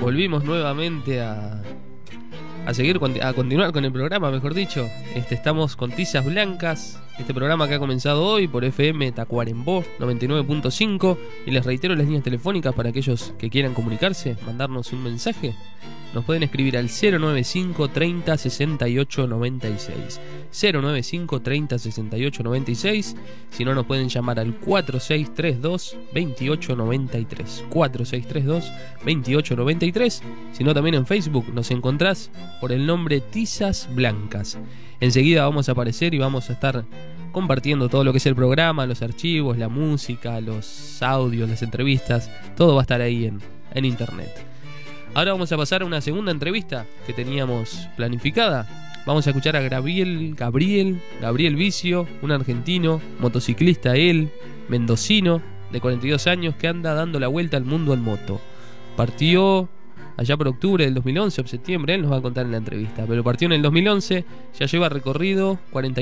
volvimos nuevamente a continuar con el programa, mejor dicho. Estamos con Tizas Blancas, este programa que ha comenzado hoy por FM Tacuarembó 99.5. Y les reitero las líneas telefónicas para aquellos que quieran comunicarse, mandarnos un mensaje. Nos pueden escribir al 095 30 68 96. 095 30 68 96. Si no, nos pueden llamar al 4632 28 93. 4632 28 93. Si no, también en Facebook nos encontrás por el nombre Tizas Blancas. Enseguida vamos a aparecer y vamos a estar compartiendo todo lo que es el programa, los archivos, la música, los audios, las entrevistas. Todo va a estar ahí en internet. Ahora vamos a pasar a una segunda entrevista que teníamos planificada. Vamos a escuchar a Gabriel Vicio, un argentino, motociclista él, mendocino, de 42 años, que anda dando la vuelta al mundo en moto. Partió allá por octubre del 2011 o septiembre, él nos va a contar en la entrevista, pero partió en el 2011, ya lleva recorrido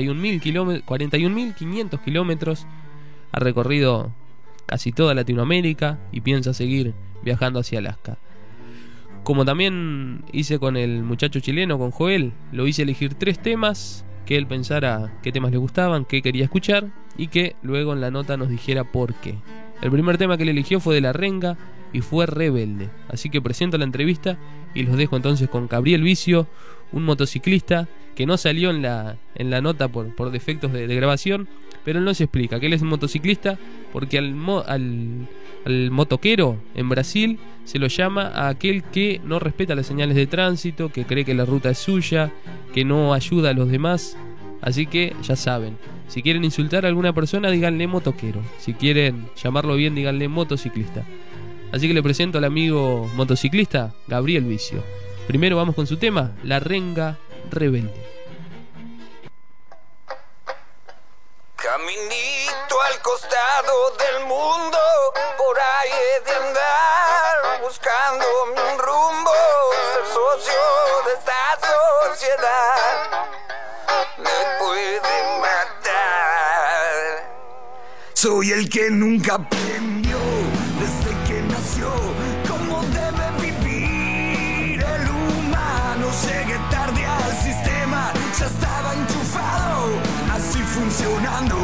41.500 kilómetros, ha recorrido casi toda Latinoamérica y piensa seguir viajando hacia Alaska. Como también hice con el muchacho chileno, con Joel, lo hice elegir 3 temas, que él pensara qué temas le gustaban, qué quería escuchar, y que luego en la nota nos dijera por qué. El primer tema que él eligió fue de La Renga y fue Rebelde. Así que presento la entrevista y los dejo entonces con Gabriel Vicio, un motociclista que no salió en la nota por defectos de grabación, pero él no se explica que él es un motociclista porque al motoquero en Brasil se lo llama a aquel que no respeta las señales de tránsito, que cree que la ruta es suya, que no ayuda a los demás. Así que ya saben, si quieren insultar a alguna persona, díganle motoquero. Si quieren llamarlo bien, díganle motociclista. Así que le presento al amigo motociclista Gabriel Vicio. Primero vamos con su tema, La Renga Rebelde. Caminito al costado del mundo, por ahí he de andar, buscando un rumbo, ser socio de esta sociedad, me puede matar. Soy el que nunca aprendió, desde que nació, cómo debe vivir el humano. Llegué tarde al sistema, ya estaba enchufado, así funcionando.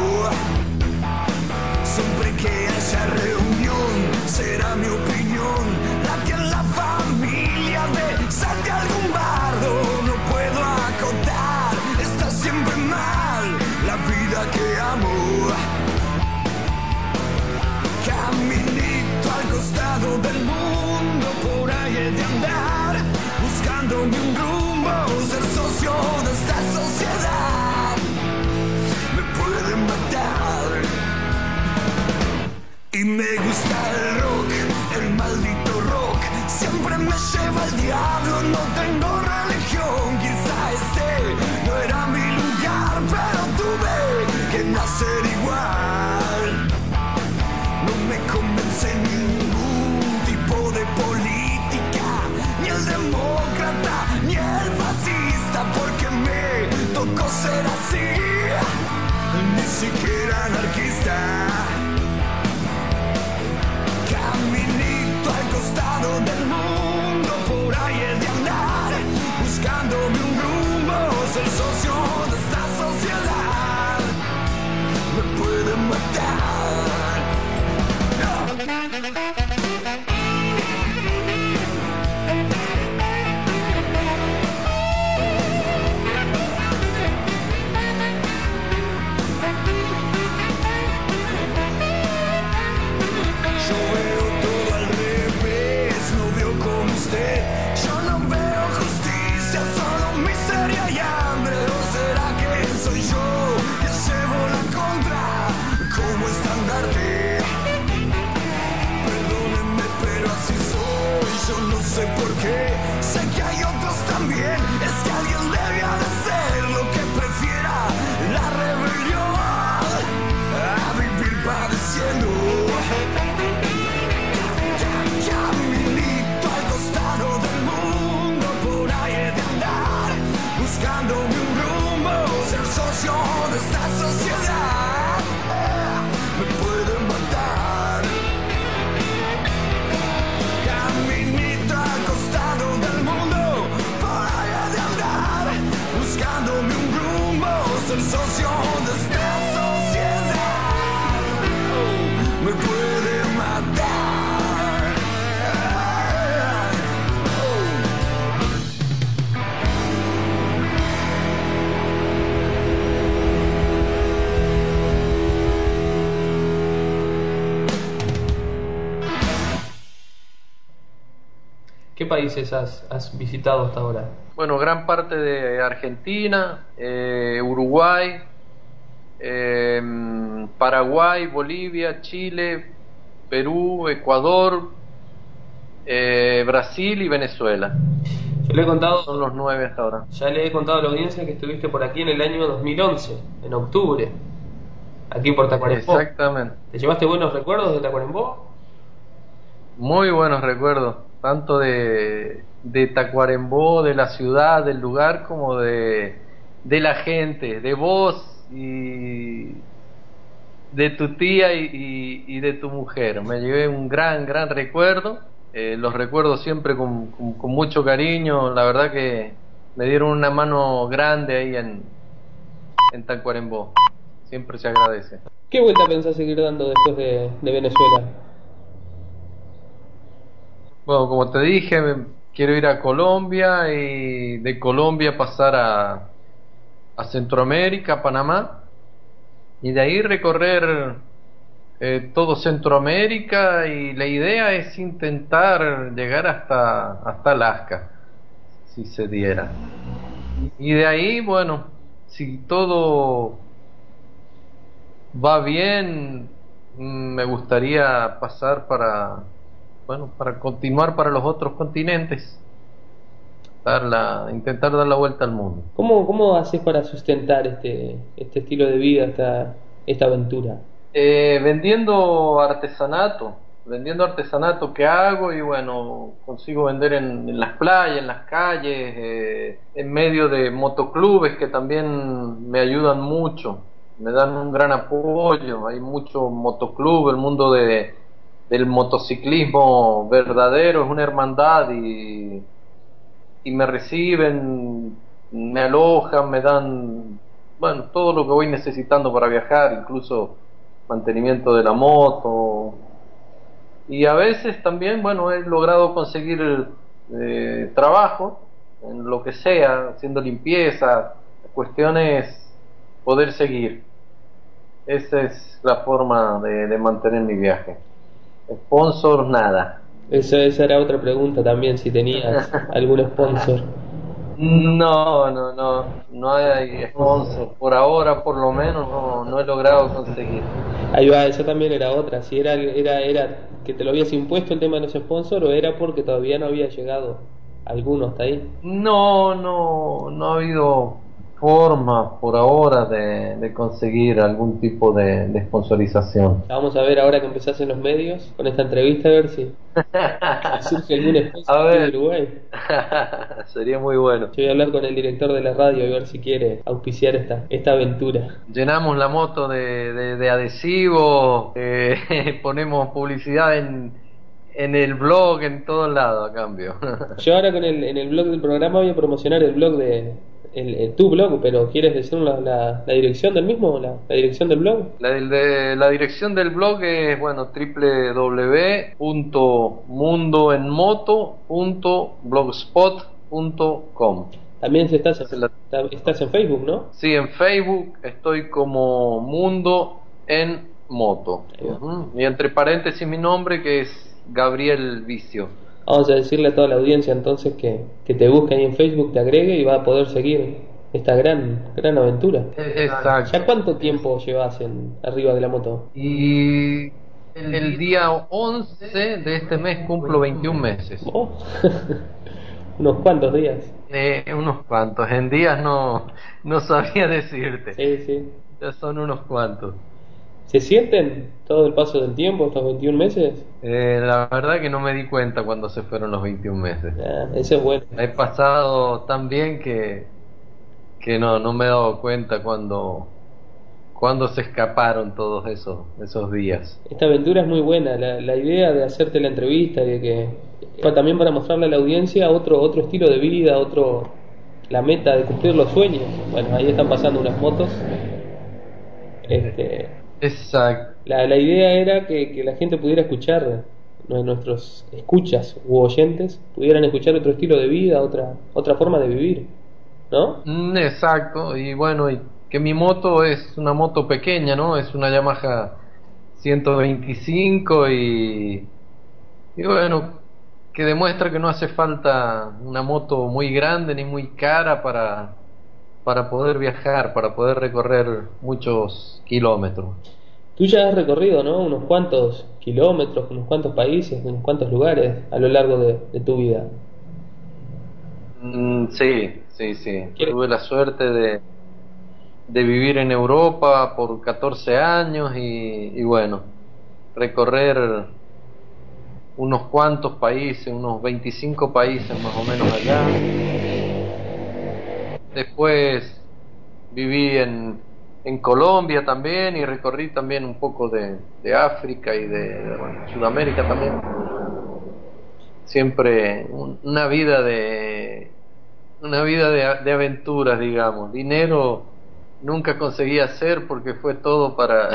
Siempre que haya reunión, será mi opinión la que en la familia me salte algún bardo. No puedo acotar, está siempre mal la vida que amo. Caminito al costado del mundo, por ahí he de andar, buscándome un rumbo, ser socio de esta sociedad, me pueden matar. Y me gusta el rock, el maldito rock, siempre me lleva el diablo, no tengo religión. Quizá este no era mi lugar, pero tuve que nacer igual. No me convence ningún tipo de política, ni el demócrata, ni el fascista, porque me tocó ser así, ni siquiera anarquista. Caminito al costado del mundo, por ahí he de andar, buscándome un rumbo, ser socio de esta sociedad, me pueden matar. Yo no veo justicia, solo miseria y hambre. ¿O será que soy yo que llevo la contra como estandarte? Perdónenme, pero así soy, yo no sé por qué. Sé que hay otros también, es que alguien debía de ser lo que prefiera la rebelión a vivir padeciendo. Buscándome un rumbo, ser socio de esta sociedad, me pueden matar. Caminito al costado países has visitado hasta ahora? Bueno, gran parte de Argentina, Uruguay, Paraguay, Bolivia, Chile, Perú, Ecuador, Brasil y Venezuela. Yo le he contado, Son los 9 hasta ahora. ya le he contado a la audiencia que estuviste por aquí en el año 2011, en octubre, aquí por Tacuarembó. Exactamente. ¿Te llevaste buenos recuerdos de Tacuarembó? Muy buenos recuerdos, tanto de Tacuarembó, de la ciudad, del lugar, como de la gente, de vos y de tu tía y de tu mujer. Me llevé un gran recuerdo. Los recuerdo siempre con mucho cariño. La verdad que me dieron una mano grande ahí en Tacuarembó. Siempre se agradece. ¿Qué vuelta pensás seguir dando después de Venezuela? Bueno, como te dije, quiero ir a Colombia y de Colombia pasar a Centroamérica, a Panamá, y de ahí recorrer todo Centroamérica, y la idea es intentar llegar hasta Alaska, si se diera. Y de ahí, bueno, si todo va bien, me gustaría pasar para continuar para los otros continentes, intentar dar la vuelta al mundo. ¿Cómo haces para sustentar este estilo de vida, esta aventura? Vendiendo artesanato que hago, y bueno, consigo vender en las playas, en las calles, en medio de motoclubes que también me ayudan mucho, me dan un gran apoyo. Hay mucho motoclub, el mundo del motociclismo verdadero es una hermandad, y me reciben, me alojan, me dan, bueno, todo lo que voy necesitando para viajar, incluso mantenimiento de la moto. Y a veces también, bueno, he logrado conseguir trabajo en lo que sea, haciendo limpieza. La cuestión es poder seguir. Esa es la forma de mantener mi viaje. Sponsor, nada. Esa era otra pregunta también, si tenías algún sponsor. No hay sponsor. Por ahora, por lo menos, no he logrado conseguir. Ahí va, esa también era otra. Si era que te lo habías impuesto el tema de los sponsors, o era porque todavía no había llegado alguno hasta ahí. No ha habido forma por ahora de conseguir algún tipo de sponsorización. Vamos a ver ahora que empezás en los medios con esta entrevista, a ver si surge algún sponsor A ver. de Uruguay. Sería muy bueno. Yo voy a hablar con el director de la radio y ver si quiere auspiciar esta aventura. Llenamos la moto de adhesivos, ponemos publicidad en el blog, en todos lados a cambio. Yo ahora en el blog del programa voy a promocionar el blog tu blog, pero ¿quieres decir la dirección del mismo? ¿La dirección del blog? La dirección del blog es, bueno, www.mundoenmoto.blogspot.com. También estás en Facebook, ¿no? Sí, en Facebook estoy como Mundo en Moto. Y entre paréntesis mi nombre, que es Gabriel Vicio. Vamos a decirle a toda la audiencia entonces que te busque ahí en Facebook, te agregue y va a poder seguir esta gran aventura. Exacto. ¿Ya cuánto tiempo llevas arriba de la moto? Y el día 11 de este mes cumplo 21 meses. Oh. Unos cuantos días. Unos cuantos. En días no sabía decirte. Sí. Ya son unos cuantos. ¿Se sienten todo el paso del tiempo, estos 21 meses? La verdad que no me di cuenta cuando se fueron los 21 meses. Eso es bueno. He pasado tan bien que no me he dado cuenta cuando se escaparon todos esos días. Esta aventura es muy buena. La idea de hacerte la entrevista y de que también para mostrarle a la audiencia otro estilo de vida, la meta de cumplir los sueños. Bueno, ahí están pasando unas motos. Exacto. La idea era que la gente pudiera escuchar, nuestros escuchas u oyentes pudieran escuchar otro estilo de vida, otra forma de vivir, ¿no? Exacto. Y bueno, y que mi moto es una moto pequeña, ¿no? Es una Yamaha 125 y bueno, que demuestra que no hace falta una moto muy grande ni muy cara para poder viajar, para poder recorrer muchos kilómetros. Tú ya has recorrido, ¿no? Unos cuantos kilómetros, unos cuantos países, unos cuantos lugares a lo largo de tu vida. Sí, sí, sí. Tuve la suerte de vivir en Europa por 14 años y bueno, recorrer unos cuantos países, unos 25 países más o menos allá. Después viví en Colombia también y recorrí también un poco de África y bueno, Sudamérica también. Siempre una vida de aventuras, digamos. Dinero nunca conseguí hacer porque fue todo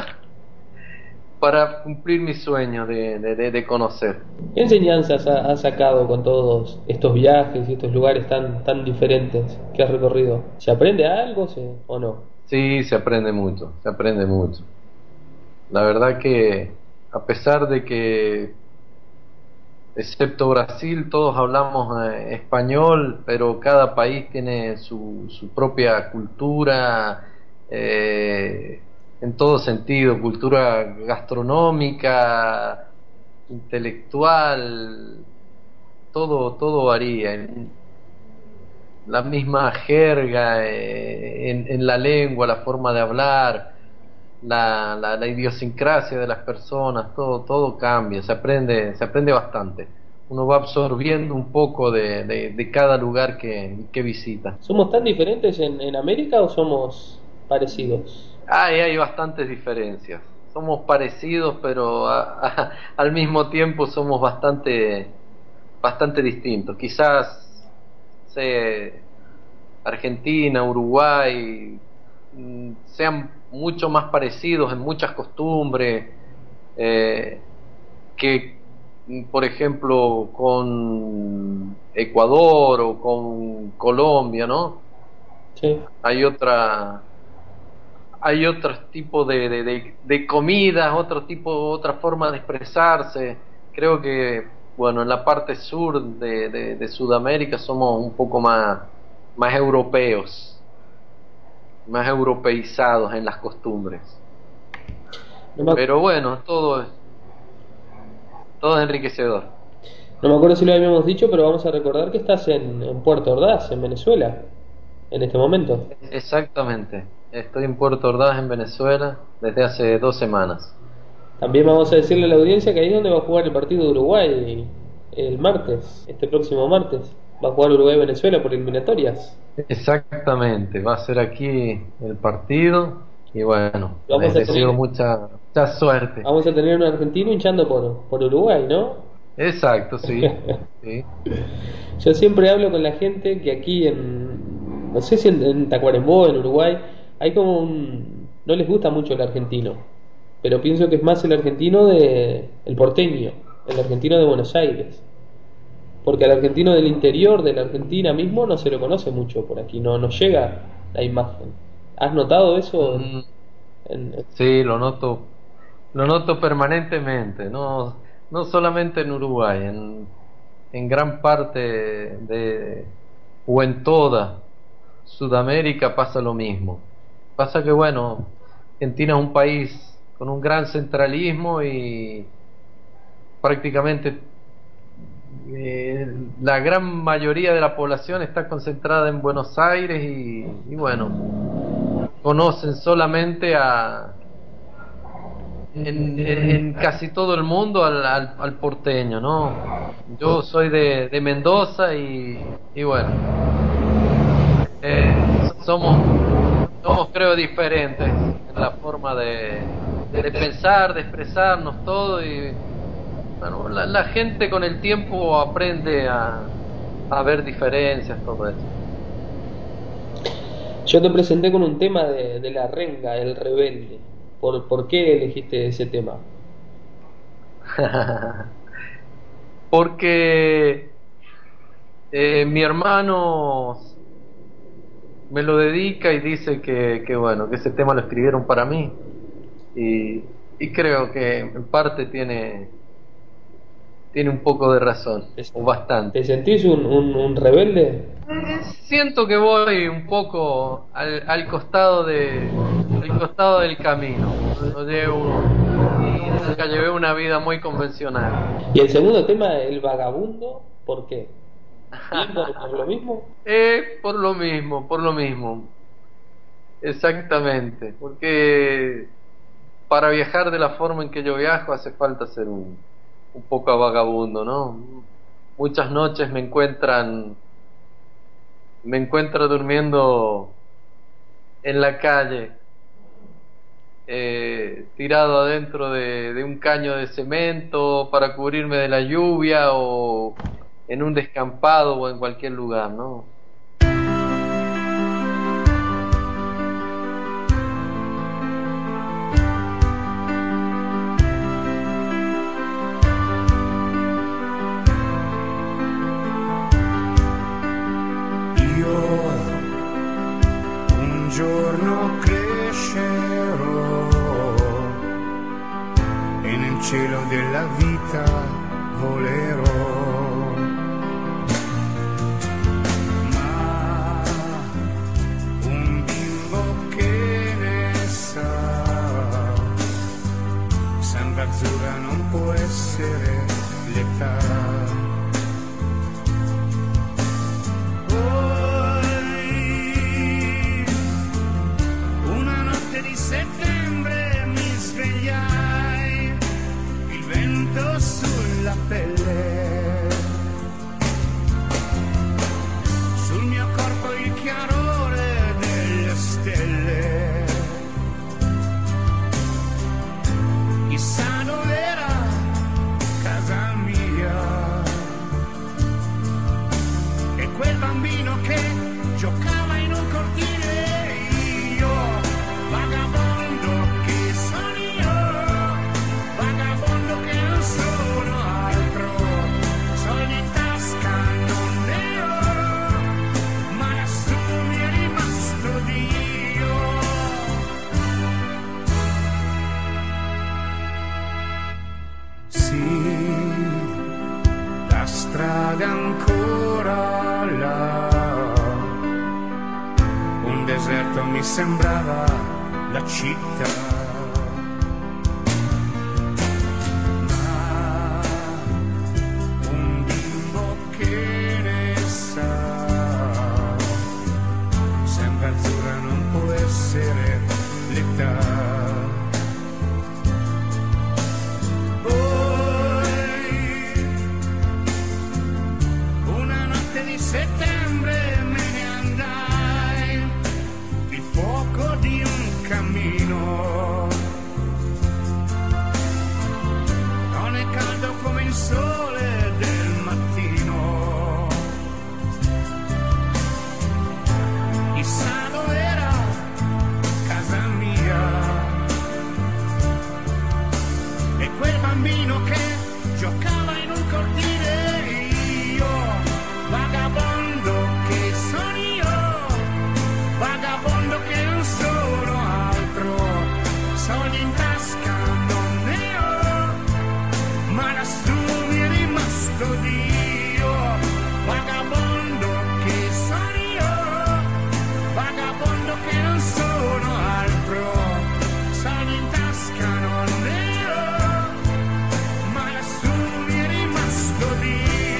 para cumplir mi sueño de conocer. ¿Qué enseñanzas has sacado con todos estos viajes y estos lugares tan diferentes que has recorrido? ¿Se aprende algo o no? Sí, se aprende mucho, se aprende mucho. La verdad que a pesar de que, excepto Brasil, todos hablamos español, pero cada país tiene su propia cultura, en todo sentido, cultura gastronómica, intelectual, todo varía. La misma jerga, en la lengua, la forma de hablar, la idiosincrasia de las personas, todo cambia, se aprende bastante. Uno va absorbiendo un poco de cada lugar que visita. ¿Somos tan diferentes en América o somos parecidos? Hay bastantes diferencias. Somos parecidos, pero al mismo tiempo somos bastante distintos. Quizás Argentina, Uruguay sean mucho más parecidos en muchas costumbres que, por ejemplo, con Ecuador o con Colombia, ¿no? Sí. Hay otro tipo de comidas, otra forma de expresarse. Creo que, bueno, en la parte sur de Sudamérica somos un poco más europeos, más europeizados en las costumbres. Pero bueno, todo es enriquecedor. No me acuerdo si lo habíamos dicho, pero vamos a recordar que estás en Puerto Ordaz, en Venezuela, en este momento. Exactamente. Estoy en Puerto Ordaz, en Venezuela, desde hace 2 semanas. También vamos a decirle a la audiencia que ahí es donde va a jugar el partido de Uruguay el martes, este próximo martes. Va a jugar Uruguay-Venezuela por eliminatorias. Exactamente, va a ser aquí el partido y bueno, les deseo mucha suerte. Vamos a tener un argentino hinchando por Uruguay, ¿no? Exacto, sí. Sí. Yo siempre hablo con la gente que aquí no sé si en Tacuarembó, en Uruguay, hay como no les gusta mucho el argentino, pero pienso que es más el argentino el porteño, el argentino de Buenos Aires, porque al argentino del interior de la Argentina mismo no se lo conoce mucho por aquí, no llega la imagen. ¿Has notado eso? Sí, lo noto permanentemente, no solamente en Uruguay, en gran parte o en toda Sudamérica pasa lo mismo. Pasa que, bueno, Argentina es un país con un gran centralismo y prácticamente la gran mayoría de la población está concentrada en Buenos Aires y bueno, conocen solamente en casi todo el mundo al porteño, ¿no? Yo soy de Mendoza y bueno, somos creo diferentes en la forma de pensar, de expresarnos todo y bueno, la gente con el tiempo aprende a ver diferencias, todo eso. Yo te presenté con un tema de la renga, el rebelde. ¿Por qué elegiste ese tema? Porque mi hermano me lo dedica y dice que bueno, que ese tema lo escribieron para mí y creo que en parte tiene tiene un poco de razón, o bastante. ¿Te sentís un rebelde? Siento que voy un poco al costado del camino. Nunca llevé una vida muy convencional. Y el segundo tema, el vagabundo, ¿por qué? ¿Y por lo mismo? Por lo mismo. Exactamente. Porque para viajar de la forma en que yo viajo hace falta ser un poco vagabundo, ¿no? Muchas noches me encuentro durmiendo en la calle, tirado adentro de un caño de cemento para cubrirme de la lluvia, o en un descampado, o en cualquier lugar, ¿no? Un giorno crescerò e nel cielo della vita volerò, ma un bimbo che ne sa, sembra azzurra non può essere l'età. Settembre mi svegliai, il vento sulla pelle, sul mio corpo il chiarore delle stelle. Chissà dov'era casa mia, e quel bambino che giocava in un cortile. Strada ancora là, un deserto mi sembrava la città, ma un bimbo che ne sa, sembra azzurra non può essere l'età. Settembre me ne andai, il fuoco di un cammino, non è caldo come il sole del mattino. Chissà dov'era casa mia, e quel bambino che giocava in un cortile. Vagabondo che sono io, vagabondo che non sono altro, soldi in tasca non ne ho, ma lassù mi è rimasto Dio. Vagabondo che sono io, vagabondo che non sono altro, soldi in tasca non ne ho, ma lassù mi è rimasto Dio.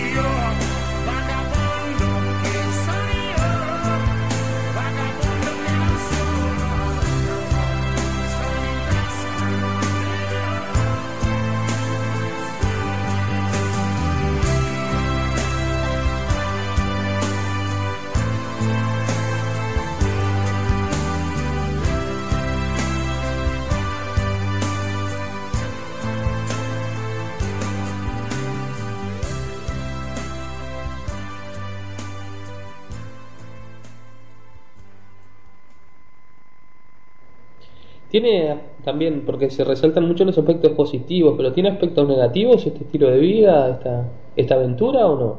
Tiene también, porque se resaltan mucho los aspectos positivos, pero ¿tiene aspectos negativos este estilo de vida, esta aventura o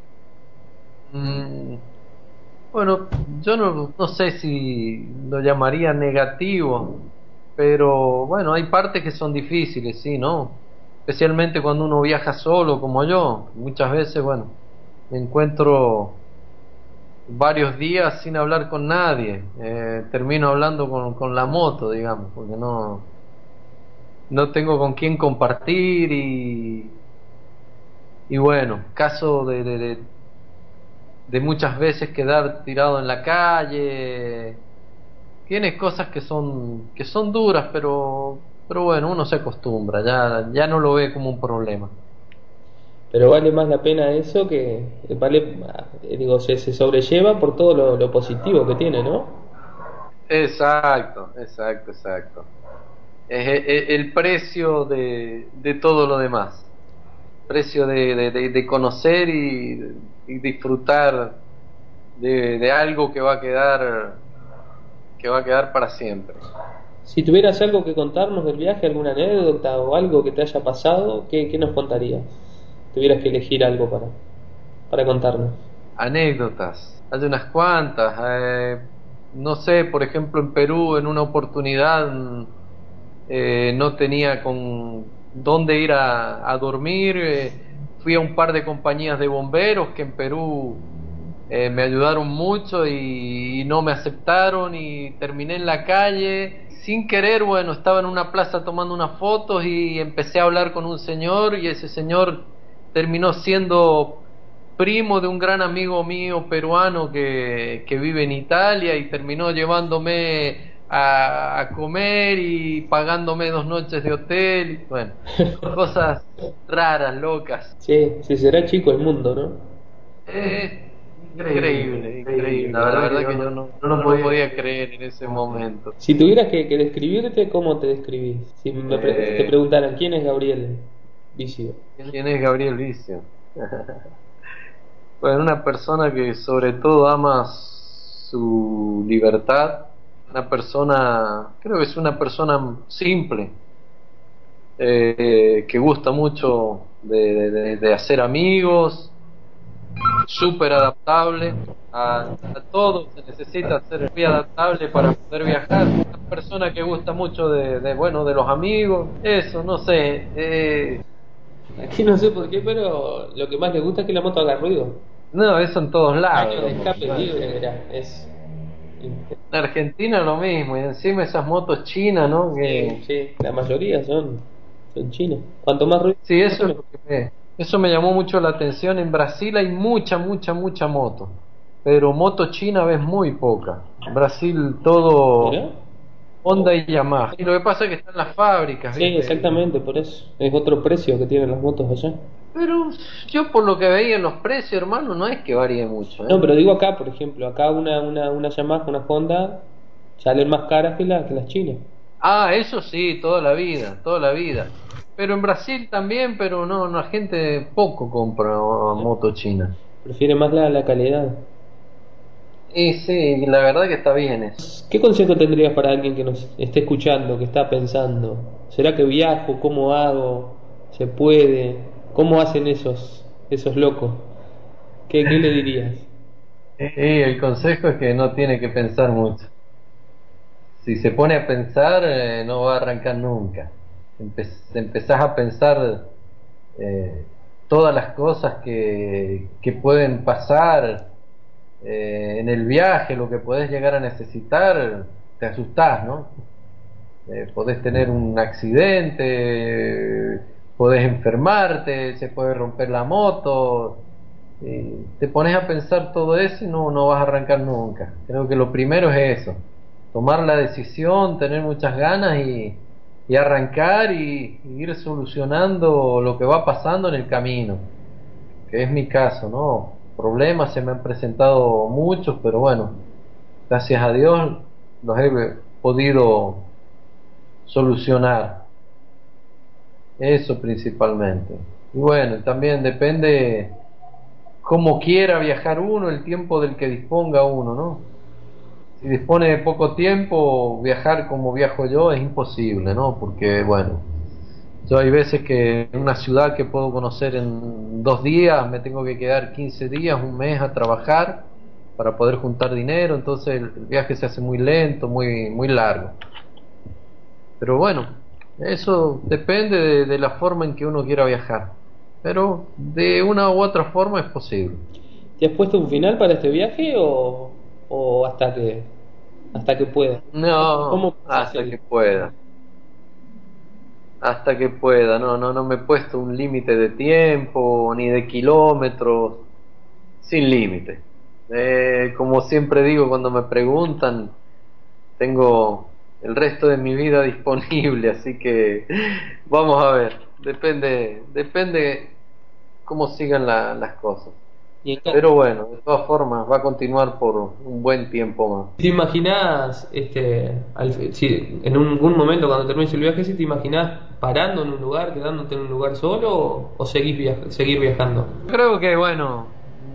no? Bueno, yo no sé si lo llamaría negativo, pero bueno, hay partes que son difíciles, sí, ¿no? especialmente cuando uno viaja solo como yo. Muchas veces, bueno, me encuentro varios días sin hablar con nadie, termino hablando con la moto, digamos, porque no tengo con quién compartir y bueno, caso de muchas veces quedar tirado en la calle. Tiene cosas que son duras, pero bueno, uno se acostumbra, ya no lo ve como un problema. Pero vale más la pena eso digo, se sobrelleva por todo lo positivo que tiene, ¿no? Exacto. Es el precio de todo lo demás. Precio de conocer y disfrutar de algo que va a quedar para siempre. Si tuvieras algo que contarnos del viaje, alguna anécdota o algo que te haya pasado, ¿qué nos contarías? Tuvieras que elegir algo para contarnos. Anécdotas, hay unas cuantas. No sé, por ejemplo, en Perú, en una oportunidad no tenía con dónde ir a dormir. Fui a un par de compañías de bomberos que en Perú me ayudaron mucho y no me aceptaron y terminé en la calle. Sin querer, bueno, estaba en una plaza tomando unas fotos y empecé a hablar con un señor y ese señor terminó siendo primo de un gran amigo mío peruano que vive en Italia y terminó llevándome a comer y pagándome 2 noches de hotel y bueno, cosas raras, locas. Sí, será chico el mundo, ¿no? Increíble. La verdad que yo no lo podía creer en ese momento. Si tuvieras que describirte, ¿cómo te describís? Si te preguntaran, ¿quién es Gabriel Vicio? ¿Quién es Gabriel Vicio? Bueno, una persona que sobre todo ama su libertad, creo que es una persona simple, que gusta mucho de hacer amigos, súper adaptable a todo. Se necesita ser muy adaptable para poder viajar. Una persona que gusta mucho de los amigos, eso, no sé. Aquí no sé por qué, pero lo que más le gusta es que la moto haga ruido. No, eso en todos lados. De escape libre, es. En Argentina lo mismo, y encima esas motos chinas, ¿no? Sí, la mayoría son chinas. Cuanto más ruido. Sí, eso me llamó mucho la atención. En Brasil hay mucha moto, pero moto china ves muy poca. En Brasil todo Honda y Yamaha. Y lo que pasa es que están las fábricas, ¿viste? Sí, exactamente, por eso. Es otro precio que tienen las motos allá. Pero yo por lo que veía en los precios, hermano, no es que varíe mucho, ¿eh? No, pero digo acá, por ejemplo, acá una Yamaha, una Honda, salen más caras que las chinas. Ah, eso sí, toda la vida. Pero en Brasil también, pero no, la gente poco compra moto china. Prefiere más la calidad. Y sí, la verdad que está bien eso. ¿Qué consejo tendrías para alguien que nos esté escuchando, que está pensando? ¿Será que viajo? ¿Cómo hago? ¿Se puede? ¿Cómo hacen esos locos? ¿Qué le dirías? El consejo es que no tiene que pensar mucho. Si se pone a pensar, no va a arrancar nunca. Empezás a pensar todas las cosas que pueden pasar en el viaje, lo que podés llegar a necesitar, te asustás, ¿no? Podés tener un accidente, podés enfermarte, se puede romper la moto. Te pones a pensar todo eso y no vas a arrancar nunca. Creo que lo primero es eso, tomar la decisión, tener muchas ganas y arrancar y ir solucionando lo que va pasando en el camino, que es mi caso, ¿no? Problemas se me han presentado muchos, pero bueno, gracias a Dios los he podido solucionar, eso principalmente. Y bueno, también depende cómo quiera viajar uno, el tiempo del que disponga uno, ¿no? Si dispone de poco tiempo, viajar como viajo yo es imposible, ¿no? Porque, bueno, yo hay veces que en una ciudad que puedo conocer en 2 días, me tengo que quedar 15 días, un mes a trabajar para poder juntar dinero, entonces el viaje se hace muy lento, muy largo. Pero bueno, Eso depende de la forma en que uno quiera viajar, pero de una u otra forma es posible. ¿Te has puesto un final para este viaje o hasta que pueda? No, ¿Cómo hasta que pueda. Hasta que pueda, no me he puesto un límite de tiempo ni de kilómetros, sin límite. Como siempre digo cuando me preguntan, tengo el resto de mi vida disponible, así que vamos a ver, depende cómo sigan las cosas. Pero bueno, de todas formas va a continuar por un buen tiempo más. ¿Te imaginás, si en algún momento cuando termines el viaje, si te imaginás parando en un lugar, quedándote en un lugar solo o seguir viajando? Creo que bueno,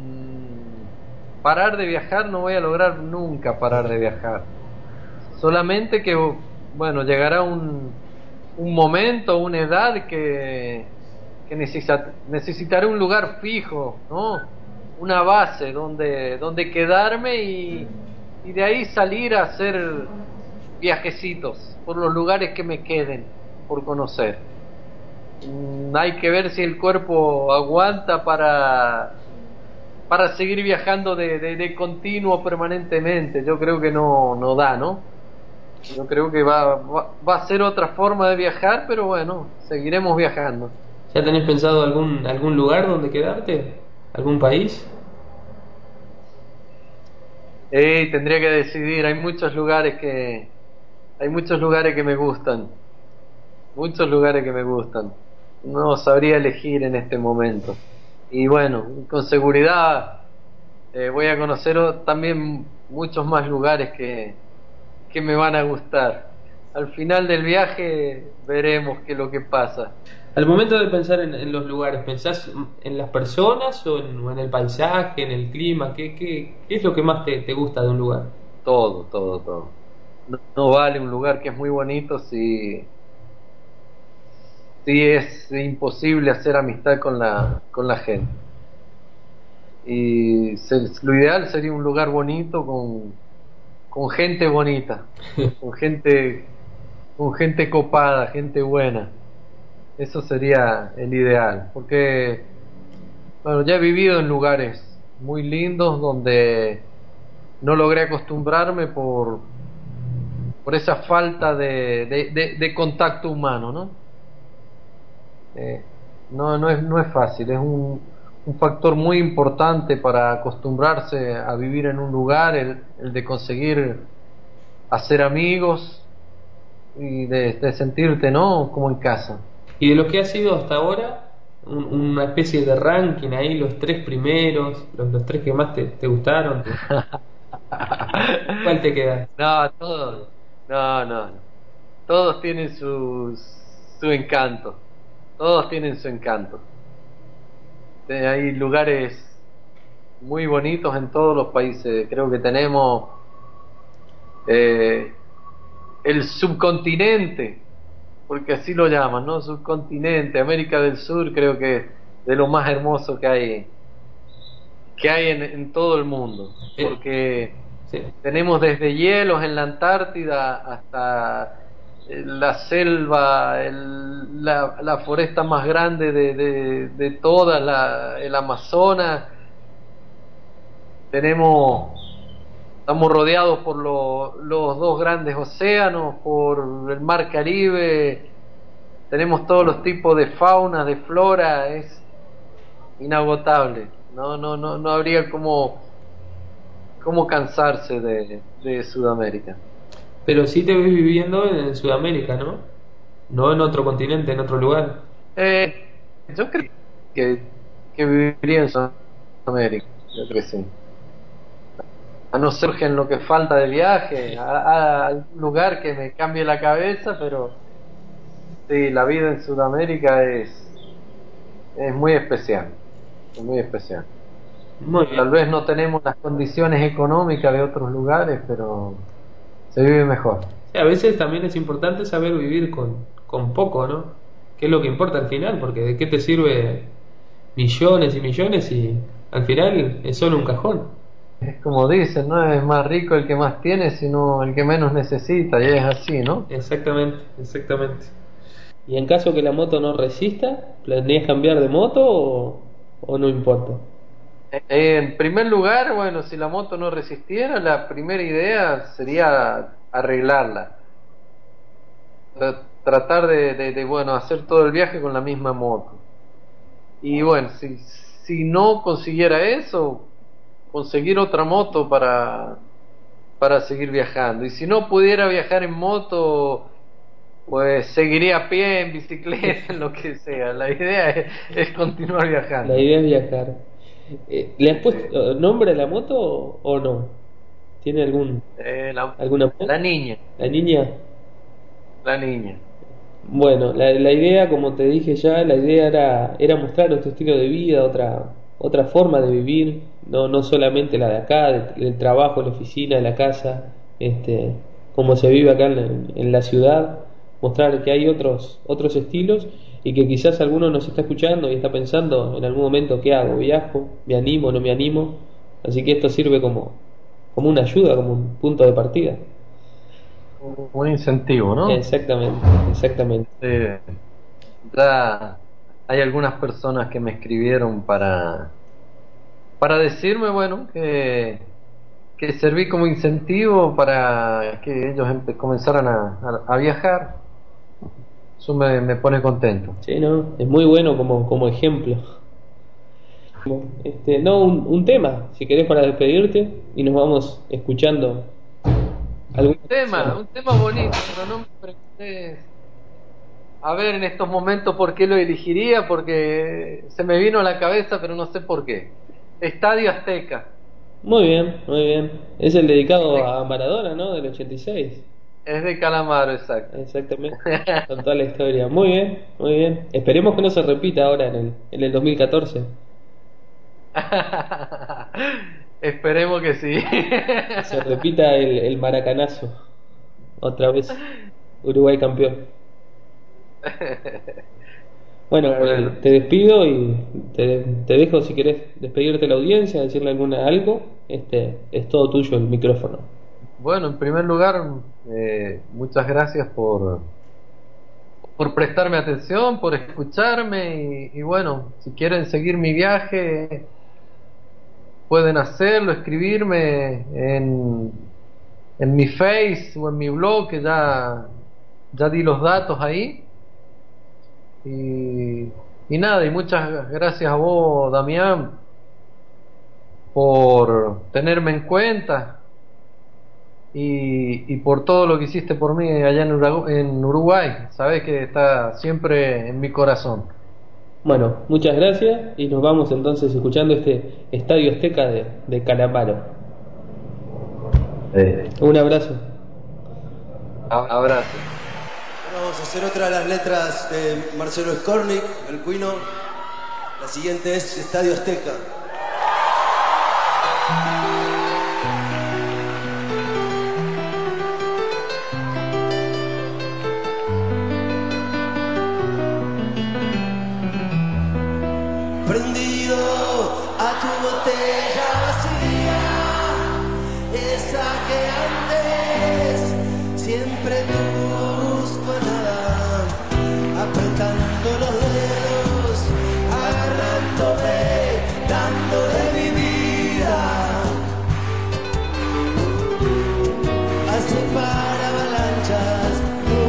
parar de viajar no voy a lograr nunca parar de viajar. Solamente que bueno, llegará un momento, una edad que necesitaré un lugar fijo, ¿no? Una base donde quedarme y de ahí salir a hacer viajecitos por los lugares que me queden por conocer. Hay que ver si el cuerpo aguanta para seguir viajando de continuo permanentemente. Yo creo que no da, ¿no? Yo creo que va a ser otra forma de viajar, pero bueno, seguiremos viajando. ¿Ya tenés pensado algún lugar donde quedarte? ¿Algún país? Tendría que decidir. Hay muchos lugares que me gustan. Muchos lugares que me gustan. No sabría elegir en este momento. Y bueno, con seguridad voy a conocer también muchos más lugares que me van a gustar. Al final del viaje veremos qué es lo que pasa. Al momento de pensar en los lugares, ¿pensás en las personas o en el paisaje, en el clima? ¿Qué es lo que más te gusta de un lugar? Todo. No vale un lugar que es muy bonito si es imposible hacer amistad con la gente. Y lo ideal sería un lugar bonito con gente bonita, con gente copada, gente buena. Eso sería el ideal, porque bueno, ya he vivido en lugares muy lindos donde no logré acostumbrarme por esa falta de contacto humano, ¿no? No es fácil, es un factor muy importante para acostumbrarse a vivir en un lugar, el de conseguir hacer amigos y de sentirte, ¿no?, como en casa. Y de lo que ha sido hasta ahora, una especie de ranking ahí, los 3 primeros, los 3 que más te gustaron. ¿Cuál te queda? No, todos. No. Todos tienen su encanto. Todos tienen su encanto. Hay lugares muy bonitos en todos los países. Creo que tenemos el subcontinente, porque así lo llaman, ¿no? Subcontinente, América del Sur, creo que es de lo más hermoso que hay en todo el mundo, porque sí, tenemos desde hielos en la Antártida hasta la selva, la foresta más grande de toda el Amazonas. Estamos rodeados por los 2 grandes océanos, por el mar Caribe. Tenemos todos los tipos de fauna, de flora. Es inagotable. No habría cómo cansarse de Sudamérica. Pero sí te ves viviendo en Sudamérica, ¿no? No en otro continente, en otro lugar. Yo creo que viviría en Sudamérica. Yo creo que sí. A no ser que en lo que falta de viaje, a algún lugar que me cambie la cabeza, pero sí, la vida en Sudamérica es muy especial. Es muy especial. Muy bien. Tal vez no tenemos las condiciones económicas de otros lugares, pero se vive mejor. Sí, a veces también es importante saber vivir con poco, ¿no? ¿Qué es lo que importa al final? Porque ¿de qué te sirve millones y millones y al final es solo un cajón? Es como dicen, no es más rico el que más tiene, sino el que menos necesita, y es así, ¿no? Exactamente. Y en caso que la moto no resista, ¿planeas cambiar de moto o no importa? En primer lugar, bueno, si la moto no resistiera, la primera idea sería arreglarla. Tratar bueno, hacer todo el viaje con la misma moto. Y bueno, si no consiguiera eso, conseguir otra moto para seguir viajando. Y si no pudiera viajar en moto, pues seguiría a pie, en bicicleta, en lo que sea. La idea es continuar viajando. La idea es viajar. ¿Le has puesto nombre a la moto o no? ¿Tiene alguna? La niña. ¿La niña? La niña. Bueno, la idea, como te dije ya, la idea era mostrar nuestro estilo de vida, otra forma de vivir, no solamente la de acá, del trabajo, la oficina, la casa, como se vive acá en la ciudad, mostrar que hay otros estilos y que quizás alguno nos está escuchando y está pensando en algún momento: ¿qué hago? ¿Viajo? ¿Me animo? ¿No me animo? Así que esto sirve como una ayuda, como un punto de partida. Un incentivo, ¿no? Exactamente. Ya hay algunas personas que me escribieron para decirme, bueno, que serví como incentivo para que ellos comenzaran a viajar. Eso me pone contento. Sí, no, es muy bueno como ejemplo. Un tema, si querés, para despedirte, y nos vamos escuchando un tema bonito, pero no me pregunté a ver en estos momentos por qué lo elegiría, porque se me vino a la cabeza, pero no sé por qué. Estadio Azteca. Muy bien. Es el dedicado a Maradona, ¿no? Del 86. Es de Calamaro, exacto. Exactamente. Con toda la historia. Muy bien. Esperemos que no se repita ahora en el 2014. Esperemos que sí. Que se repita el maracanazo. Otra vez. Uruguay campeón. Bueno, te despido y te dejo, si querés despedirte de la audiencia, decirle algo. Es todo tuyo el micrófono. Bueno, en primer lugar, muchas gracias por prestarme atención, por escucharme y bueno, si quieren seguir mi viaje, pueden hacerlo, escribirme en mi Face o en mi blog, que ya di los datos ahí. Y nada, y muchas gracias a vos, Damián, por tenerme en cuenta y por todo lo que hiciste por mí allá en Uruguay. Sabés que está siempre en mi corazón. Bueno, muchas gracias y nos vamos entonces escuchando este Estadio Azteca de Calamaro. Un abrazo. Abrazo. Vamos a hacer otra de las letras de Marcelo Skornik, el Cuino. La siguiente es Estadio Azteca. Prendido a tu botella vacía, esa que antes siempre tuvo gusto a nada, apretando los dedos, agarrándome, dándole mi vida, así para avalanchas.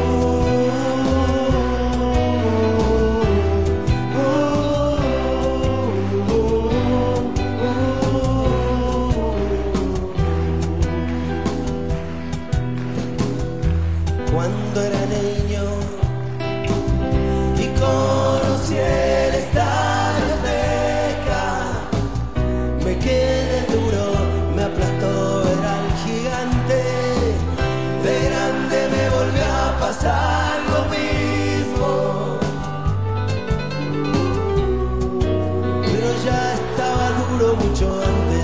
Cuando era niño y conocí el Estadio Azteca, me quedé duro, me aplastó, era el gigante. De grande me volvió a pasar lo mismo, pero ya estaba duro mucho antes.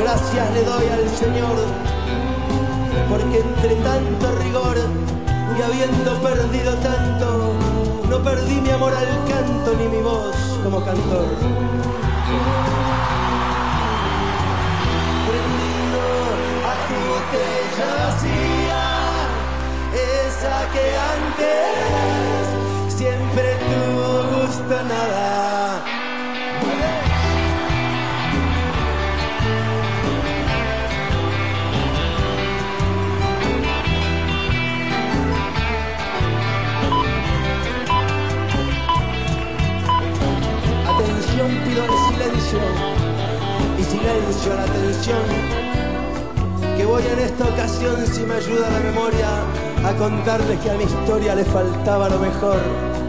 gracias le doy al Señor, porque entre tanto rigor y habiendo perdido tanto, no perdí mi amor al canto ni mi voz como cantor. Prendido a tu botella vacía, esa que antes siempre tuvo gusto a nada. Pido el silencio y silencio a la atención, que voy en esta ocasión, si me ayuda la memoria, a contarles que a mi historia le faltaba lo mejor.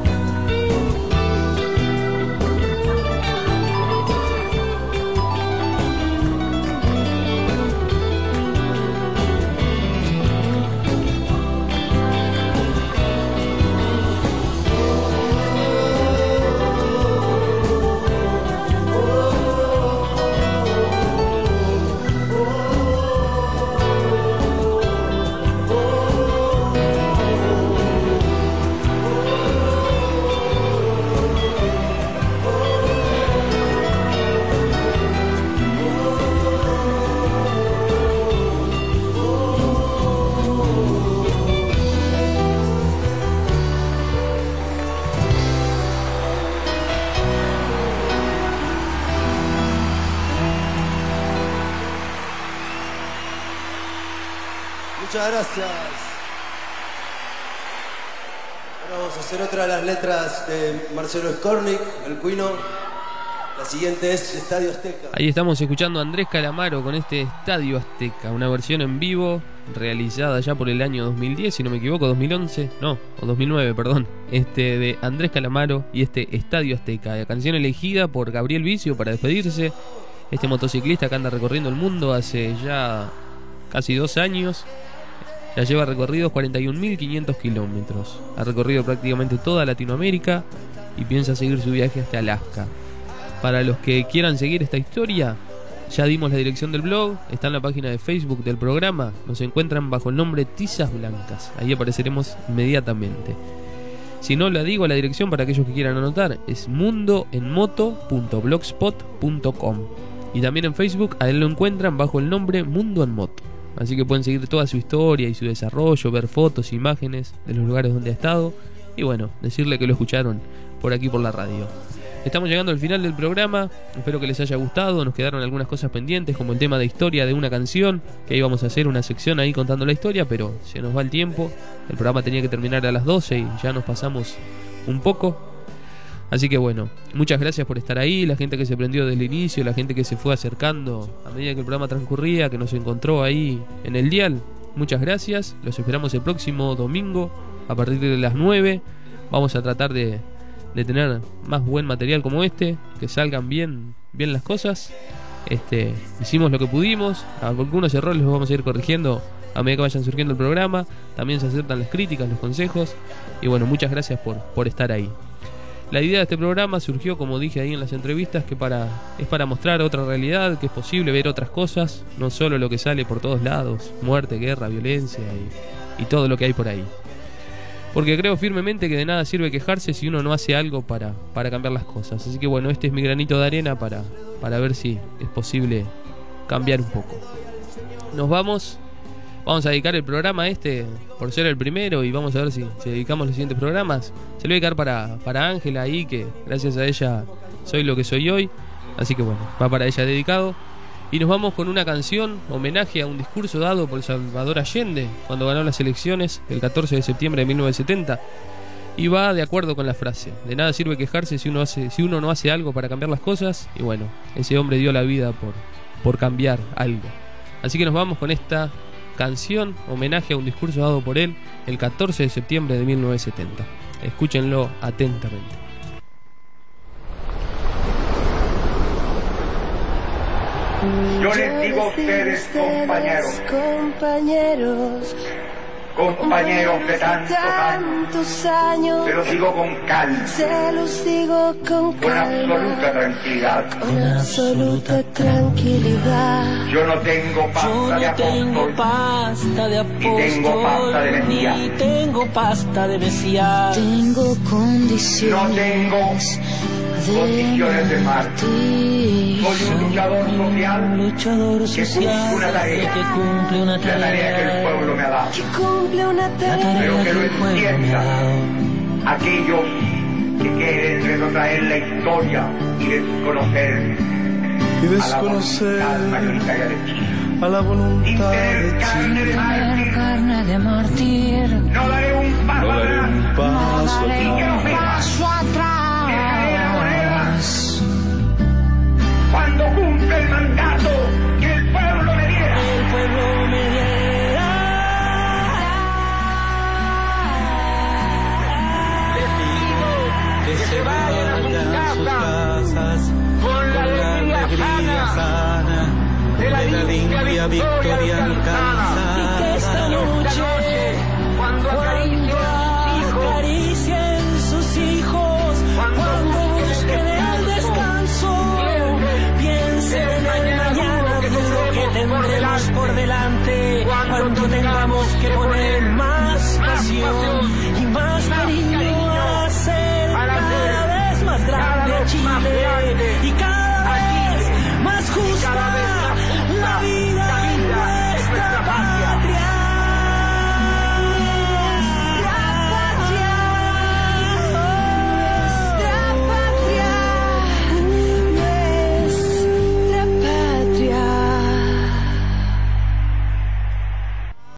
Muchas gracias. Ahora vamos a hacer otra de las letras de Marcelo Skornik, el Cuino. La siguiente es Estadio Azteca. Ahí estamos escuchando a Andrés Calamaro con este Estadio Azteca, una versión en vivo realizada ya por el año 2010, si no me equivoco, 2011, no, o 2009, perdón, de Andrés Calamaro y este Estadio Azteca, la canción elegida por Gabriel Vicio para despedirse, este motociclista que anda recorriendo el mundo hace ya casi 2 años. Ya lleva recorridos 41.500 kilómetros. Ha recorrido prácticamente toda Latinoamérica y piensa seguir su viaje hasta Alaska. Para los que quieran seguir esta historia, ya dimos la dirección del blog, está en la página de Facebook del programa, nos encuentran bajo el nombre Tizas Blancas, ahí apareceremos inmediatamente. Si no, la digo, la dirección para aquellos que quieran anotar es mundoenmoto.blogspot.com, y también en Facebook a él lo encuentran bajo el nombre Mundo en Moto. Así que pueden seguir toda su historia y su desarrollo, ver fotos, imágenes de los lugares donde ha estado y bueno, decirle que lo escucharon por aquí por la radio. Estamos llegando al final del programa, espero que les haya gustado. Nos quedaron algunas cosas pendientes, como el tema de historia de una canción, que íbamos a hacer una sección ahí contando la historia, pero se nos va el tiempo. El programa tenía que terminar a las 12 y ya nos pasamos un poco. Así que bueno, muchas gracias por estar ahí, la gente que se prendió desde el inicio, la gente que se fue acercando a medida que el programa transcurría, que nos encontró ahí en el dial. Muchas gracias, los esperamos el próximo domingo a partir de las 9. Vamos a tratar de tener más buen material como que salgan bien las cosas. Hicimos lo que pudimos, algunos errores los vamos a ir corrigiendo a medida que vayan surgiendo el programa. También se aceptan las críticas, los consejos. Y bueno, muchas gracias por estar ahí. La idea de este programa surgió, como dije ahí en las entrevistas, que es para mostrar otra realidad, que es posible ver otras cosas, no solo lo que sale por todos lados, muerte, guerra, violencia y todo lo que hay por ahí. Porque creo firmemente que de nada sirve quejarse si uno no hace algo para cambiar las cosas. Así que bueno, este es mi granito de arena para ver si es posible cambiar un poco. Nos vamos a dedicar el programa por ser el primero, y vamos a ver si dedicamos los siguientes programas. Se lo voy a dedicar para Ángela ahí, que gracias a ella soy lo que soy hoy. Así que bueno, va para ella dedicado. Y nos vamos con una canción, homenaje a un discurso dado por Salvador Allende cuando ganó las elecciones el 14 de septiembre de 1970. Y va de acuerdo con la frase: de nada sirve quejarse si uno no hace algo para cambiar las cosas. Y bueno, ese hombre dio la vida por cambiar algo. Así que nos vamos con esta canción, homenaje a un discurso dado por él el 14 de septiembre de 1970. Escúchenlo atentamente. Yo les digo a ustedes, compañeros, compañeros de tantos años, se los digo con calma, con absoluta tranquilidad. Yo no tengo pasta de apóstol, ni tengo pasta de Mesías, tengo condiciones. No tengo condiciones de mártir. Soy un luchador social, que cumple una tarea, la tarea que el pueblo me ha dado, pero que lo entienda aquellos que quieren retrotraer la historia y desconocer a la voluntad mayoritaria de Chile. A la voluntad de Chile. Carne de mártir. No daré un paso atrás. Cuando cumpla el mandato que el pueblo me diera. Les pido que se vayan a sus casas con la alegría sana de la limpia victoria alcanzada. Y que esta noche, cuando acaricien sus hijos, cuando busquen el descanso, piensen en el mañana duro que tendremos por delante, cuando tengamos que poner más pasión y más cariño a hacer cada vez más grande Chile. Y cada